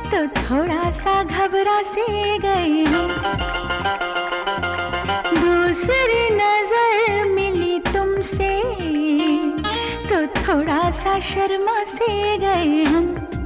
तो थोड़ा सा घबरा से गए हम। दूसरी नजर मिली तुमसे तो थोड़ा सा शर्मा से गए हम।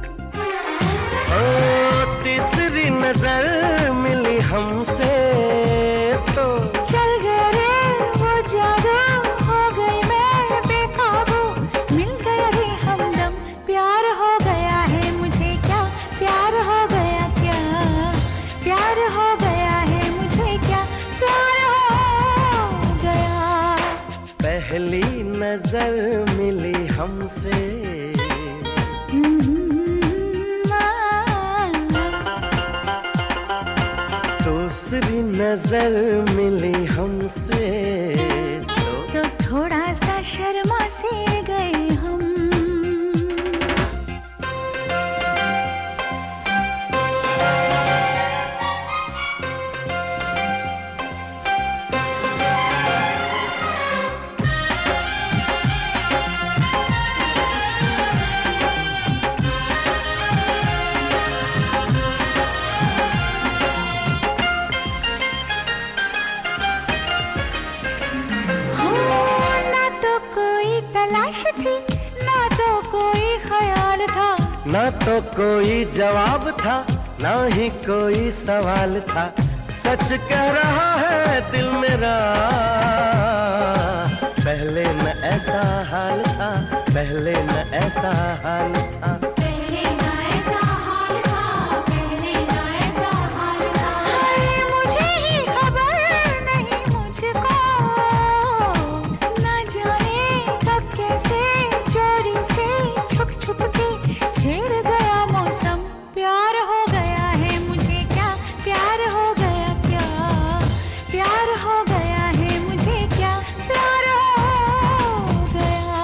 ओ तीसरी नजर मिली हमसे तो चल गए रे वो जादू, हो गई मैं बेकाबू, मिल गया रे हमदम, प्यार हो गया है मुझे क्या, प्यार हो गया क्या, प्यार हो गया है मुझे क्या, प्यार हो गया। पहली नजर मिली हमसे, दूसरी नजर मिली हमसे तो थोड़ा सा शर्मा से गए हम। तलाश थी ना तो कोई ख्याल था, ना तो कोई जवाब था, ना ही कोई सवाल था। सच कह रहा है दिल मेरा, पहले न ऐसा हाल था, पहले न ऐसा हाल था। मुझे ही खबर नहीं मुझको, ना जाने कब कैसे चोरी से छुप छुप के छेड़ गया मौसम। प्यार हो गया है मुझे क्या, प्यार हो गया क्या, प्यार हो गया है मुझे क्या, प्यार हो गया।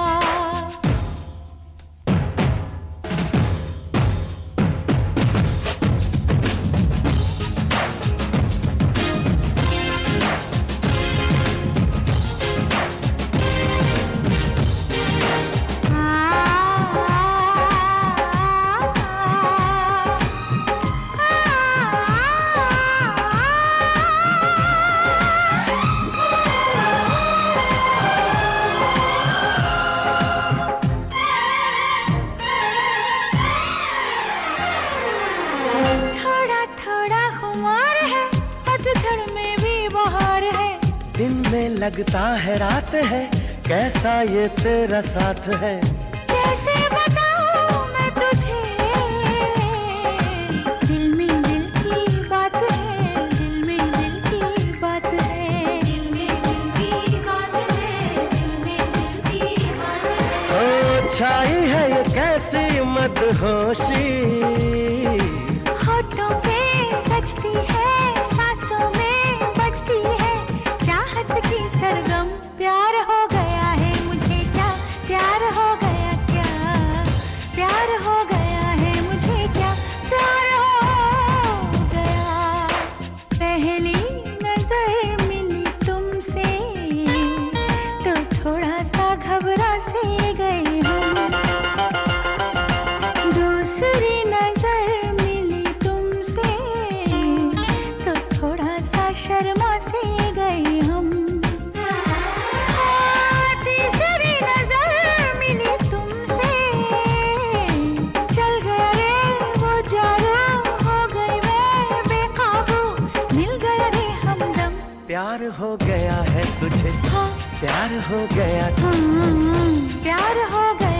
पतझड़ में भी बहार है, दिन में लगता है रात है, कैसा ये तेरा साथ है। कैसे बताऊं मैं तुझे, दिल में दिल की बात है, दिल में दिल की बात है, दिल में दिल की बात है, दिल में दिल की बात है। ओ छाई है ये कैसी मदहोशी, होठों पे सजती है, सांसों में बजती है, चाहत की सरगम। प्यार हो गया है मुझे क्या, प्यार हो गया क्या, प्यार हो गया है मुझे क्या, प्यार हो गया। पहली नजर मिली तुमसे तो थोड़ा सा घबरा से गए हम। दूसरी नजर मिली तुमसे तो थोड़ा सा शर्मा से गए हम। तीसरी नजर मिली तुमसे, चल गया रे वो जादू, हो गई मैं बेकाबू, मिल गया रे हमदम। प्यार हो गया है तुझे, हाँ, प्यार हो गया, प्यार हो गया।